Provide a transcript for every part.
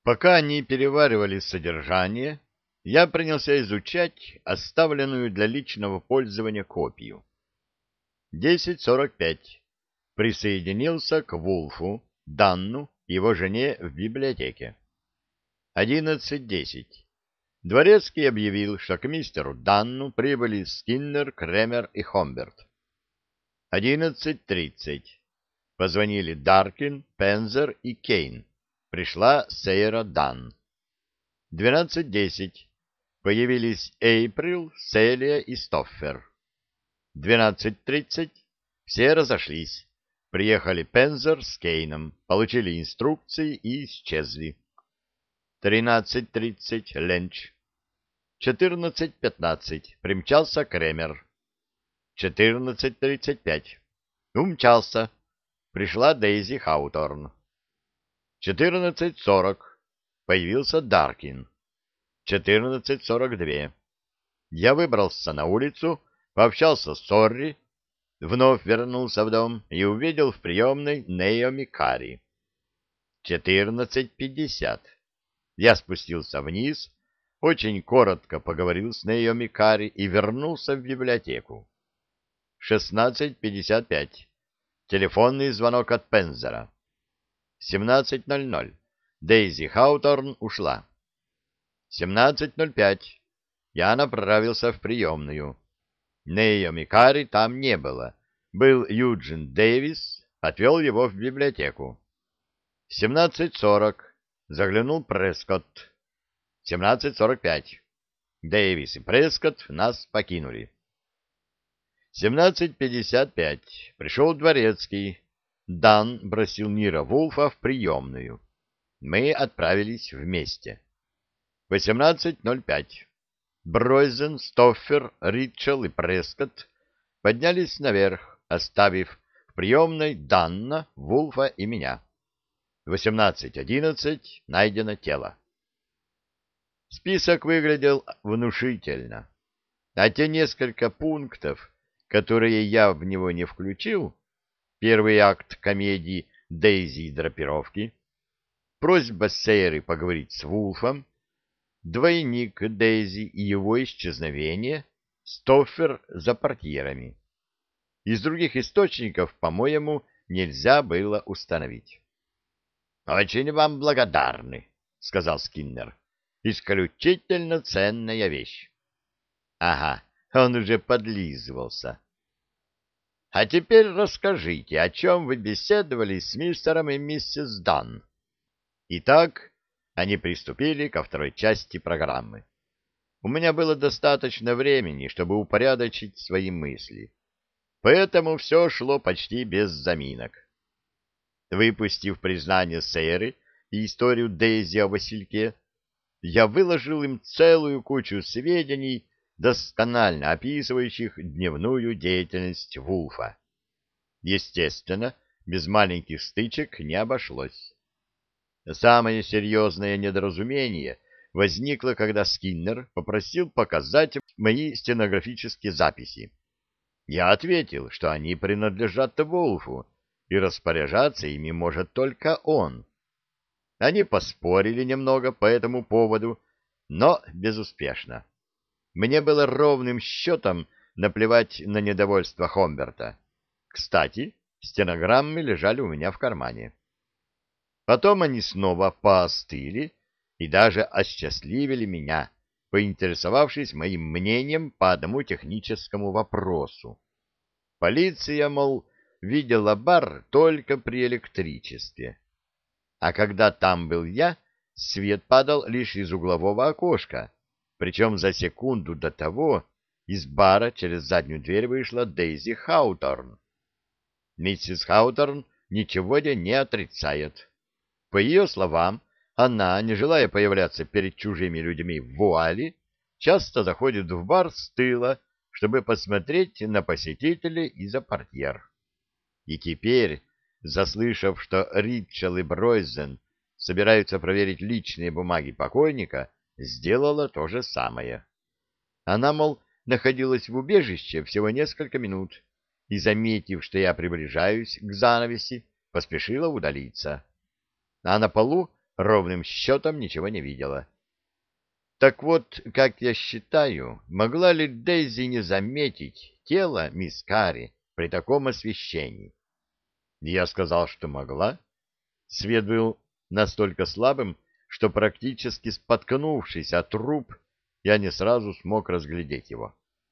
Пока они переваривали содержание, я принялся изучать оставленную для личного пользования копию. 10:45. Присоединился к Вулфу, Данну и его жене в библиотеке. 11:10. Дворецкий объявил, что к мистеру Данну прибыли Скиннер, Кремер и Хомберт. 11:30. Позвонили Даркин, Пензер и Кейн. Пришла Сейра Данн. 12:10. Появились Эйприл, Селия и Стоффер. 12:30. Все разошлись. Приехали Пензер с Кейном, получили инструкции и исчезли. 13:30. Ленч. 14:15. Примчался Кремер. 14:35. Умчался. Пришла Дейзи Хауторн. 14:40. Появился Даркин. 14:42. Я выбрался на улицу, пообщался с Сорри, вновь вернулся в дом и увидел в приемной Наоми Карри. 14:50. Я спустился вниз, очень коротко поговорил с Наоми Карри и вернулся в библиотеку. 16:55. Телефонный звонок от Пензера. 17:00. Дейзи Хауторн ушла. 17:05. Я направился в приемную. Наоми Карри там не было. Был Юджин Дэвис, отвел его в библиотеку. 17:40. Заглянул Прескотт. 17:45. Дэвис и Прескотт нас покинули. 17:55. Пришел Дворецкий. Дан бросил Нира Вулфа в приемную. Мы отправились вместе. 18:05. Бройзен, Стоффер, Ритчелл и Прескотт поднялись наверх, оставив в приемной Данна, Вулфа и меня. 18:11. Найдено тело. Список выглядел внушительно, а те несколько пунктов, которые я в него не включил, первый акт комедии Дейзи и драпировки, просьба Сейры поговорить с Вулфом, двойник Дейзи и его исчезновение, Стоффер за портьерами. Из других источников, по-моему, нельзя было установить. — Очень вам благодарны, — сказал Скиннер. — Исключительно ценная вещь. — Ага, он уже подлизывался. — А теперь расскажите, о чем вы беседовали с мистером и миссис Данн. Итак, они приступили ко второй части программы. У меня было достаточно времени, чтобы упорядочить свои мысли, поэтому все шло почти без заминок. Выпустив признание Сейры и историю Дейзи о Васильке, я выложил им целую кучу сведений, досконально описывающих дневную деятельность Вулфа. Естественно, без маленьких стычек не обошлось. Самое серьезное недоразумение возникло, когда Скиннер попросил показать мои стенографические записи. Я ответил, что они принадлежат Вулфу, и распоряжаться ими может только он. Они поспорили немного по этому поводу, но безуспешно. Мне было ровным счетом наплевать на недовольство Хомберта. Кстати, стенограммы лежали у меня в кармане. Потом они снова поостыли и даже осчастливили меня, поинтересовавшись моим мнением по одному техническому вопросу. Полиция, мол, видела бар только при электричестве. А когда там был я, свет падал лишь из углового окошка, причем за секунду до того из бара через заднюю дверь вышла Дейзи Хауторн. Миссис Хауторн ничего не отрицает. По ее словам, она, не желая появляться перед чужими людьми в вуале, часто заходит в бар с тыла, чтобы посмотреть на посетителей из-за портьер. И теперь, заслышав, что Ритчелл и Бройзен собираются проверить личные бумаги покойника, сделала то же самое. Она, мол, находилась в убежище всего несколько минут и, заметив, что я приближаюсь к занавеси, поспешила удалиться. А на полу ровным счетом ничего не видела. Так вот, как я считаю, могла ли Дейзи не заметить тело мисс Карри при таком освещении? Я сказал, что могла. Свет был настолько слабым, что практически споткнувшись от труп, я не сразу смог разглядеть его.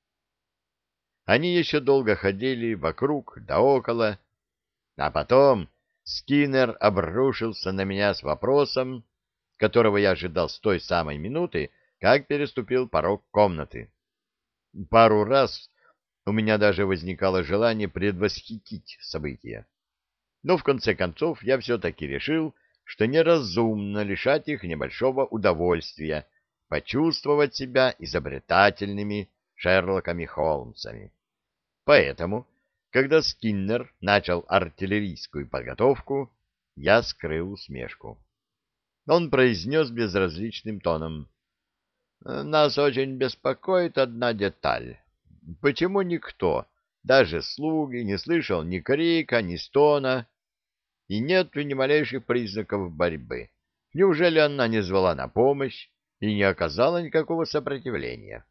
Они еще долго ходили вокруг да около, а потом Скиннер обрушился на меня с вопросом, которого я ожидал с той самой минуты, как переступил порог комнаты. Пару раз у меня даже возникало желание предвосхитить события. Но в конце концов я все-таки решил, что неразумно лишать их небольшого удовольствия почувствовать себя изобретательными Шерлоками Холмсами. Поэтому, когда Скиннер начал артиллерийскую подготовку, я скрыл усмешку. Он произнес безразличным тоном: «Нас очень беспокоит одна деталь. Почему никто, даже слуги, не слышал ни крика, ни стона, и нет ни малейших признаков борьбы? Неужели она не звала на помощь и не оказала никакого сопротивления?»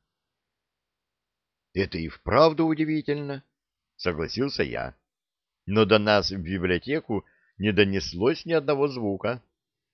«Это и вправду удивительно», — согласился я. «Но до нас в библиотеку не донеслось ни одного звука».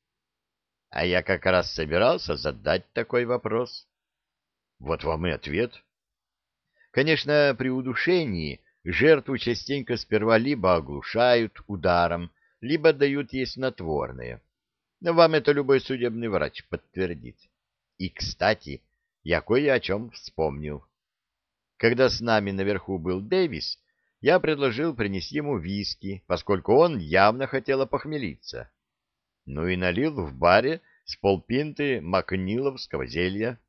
А я как раз собирался задать такой вопрос. Вот вам и ответ. Конечно, при удушении жертву частенько сперва либо оглушают ударом, либо дают ей снотворное. Но вам это любой судебный врач подтвердит. И, кстати, я кое о чем вспомнил. Когда с нами наверху был Дэвис, я предложил принести ему виски, поскольку он явно хотел опохмелиться. Ну и налил в баре с полпинты макниловского зелья.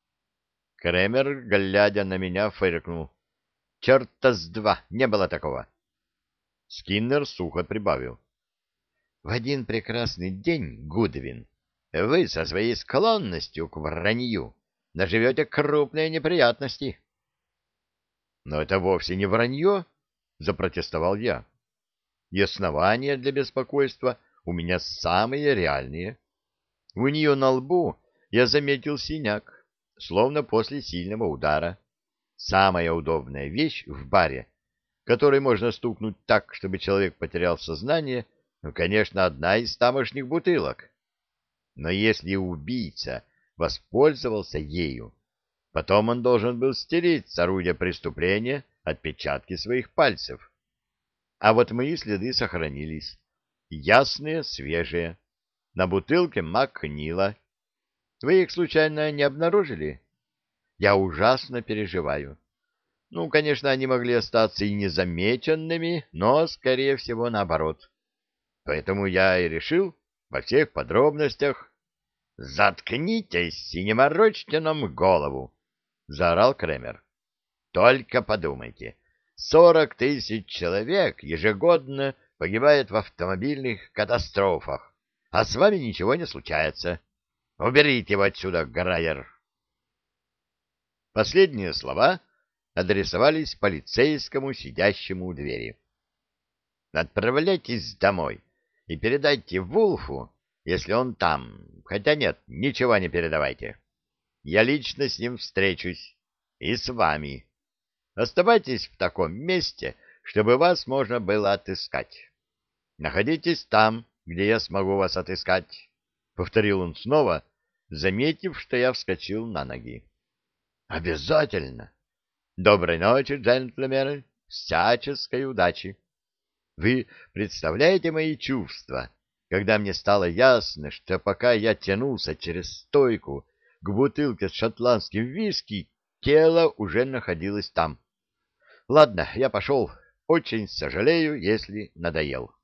Кремер, глядя на меня, фыркнул. «Черта с два! Не было такого!» Скиннер сухо прибавил. «В один прекрасный день, Гудвин, вы со своей склонностью к вранью наживете крупные неприятности». «Но это вовсе не вранье!» — запротестовал я. «И основания для беспокойства у меня самые реальные. У нее на лбу я заметил синяк, словно после сильного удара. Самая удобная вещь в баре, которой можно стукнуть так, чтобы человек потерял сознание, ну, конечно, одна из тамошних бутылок. Но если убийца воспользовался ею, потом он должен был стереть с орудия преступления отпечатки своих пальцев. А вот мои следы сохранились. Ясные, свежие. На бутылке Макнила. Вы их случайно не обнаружили? Я ужасно переживаю. Ну, конечно, они могли остаться и незамеченными, но, скорее всего, наоборот. Поэтому я и решил во всех подробностях... — Заткнитесь и не морочьте нам голову! — заорал Кремер. — Только подумайте, 40 000 человек ежегодно погибает в автомобильных катастрофах, а с вами ничего не случается. Уберите его отсюда, Грайер. Последние слова адресовались полицейскому, сидящему у двери. Отправляйтесь домой и передайте Вулфу, если он там, хотя нет, ничего не передавайте. Я лично с ним встречусь и с вами. Оставайтесь в таком месте, чтобы вас можно было отыскать. Находитесь там, где я смогу вас отыскать, — повторил он снова, заметив, что я вскочил на ноги. — Обязательно. Доброй ночи, джентльмены, всяческой удачи. Вы представляете мои чувства, когда мне стало ясно, что пока я тянулся через стойку к бутылке с шотландским виски, тело уже находилось там. Ладно, я пошел. Очень сожалею, если надоел.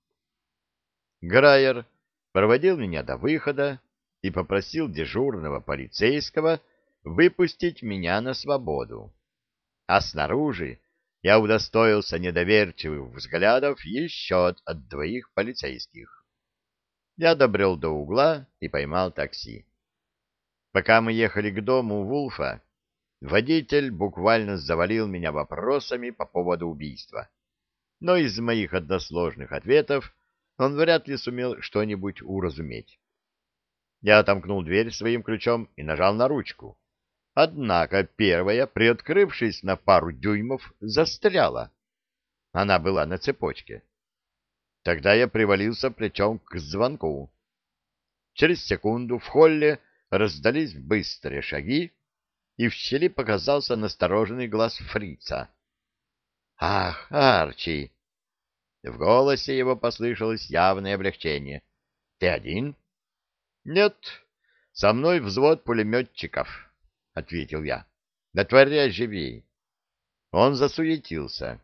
Грайер проводил меня до выхода и попросил дежурного полицейского выпустить меня на свободу. А снаружи я удостоился недоверчивых взглядов еще от 2 полицейских. Я добрел до угла и поймал такси. Пока мы ехали к дому Вулфа, водитель буквально завалил меня вопросами по поводу убийства. Но из моих односложных ответов он вряд ли сумел что-нибудь уразуметь. Я отомкнул дверь своим ключом и нажал на ручку. Однако первая, приоткрывшись на пару дюймов, застряла. Она была на цепочке. Тогда я привалился плечом к звонку. Через секунду в холле раздались быстрые шаги, и в щели показался настороженный глаз фрица. «Ах, Арчи!» В голосе его послышалось явное облегчение. «Ты один?» «Нет, со мной взвод пулеметчиков», — ответил я. «Дотворяй живей». Он засуетился.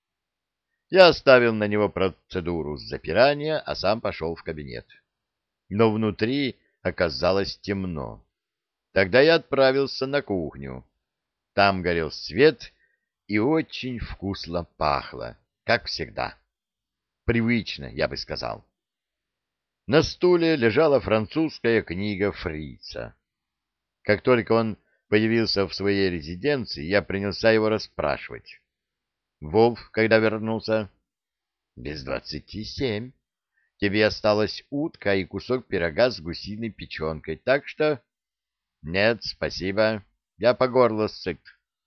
Я оставил на него процедуру запирания, а сам пошел в кабинет. Но внутри оказалось темно. Тогда я отправился на кухню. Там горел свет и очень вкусно пахло, как всегда. Привычно, я бы сказал. На стуле лежала французская книга фрица. Как только он появился в своей резиденции, я принялся его расспрашивать. Вольф, когда вернулся? Без 27. Тебе осталась утка и кусок пирога с гусиной печенкой, так что... Нет, спасибо, я по горло сыт.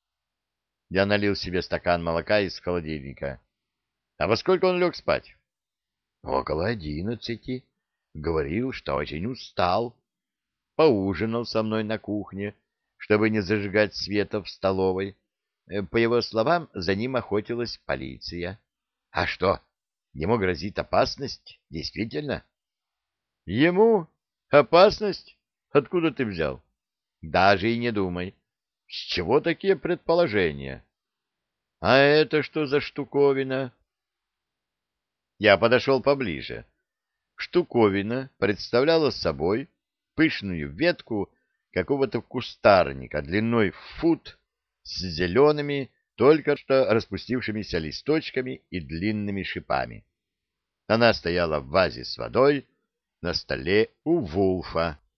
Я налил себе стакан молока из холодильника. А во сколько он лег спать? Около 11. Говорил, что очень устал. Поужинал со мной на кухне, чтобы не зажигать света в столовой. По его словам, за ним охотилась полиция. А что, ему грозит опасность? Действительно? Ему? Опасность? Откуда ты взял? Даже и не думай. С чего такие предположения? А это что за штуковина? Я подошел поближе. Штуковина представляла собой пышную ветку какого-то кустарника длиной в фут с зелеными, только что распустившимися листочками и длинными шипами. Она стояла в вазе с водой на столе у Вулфа.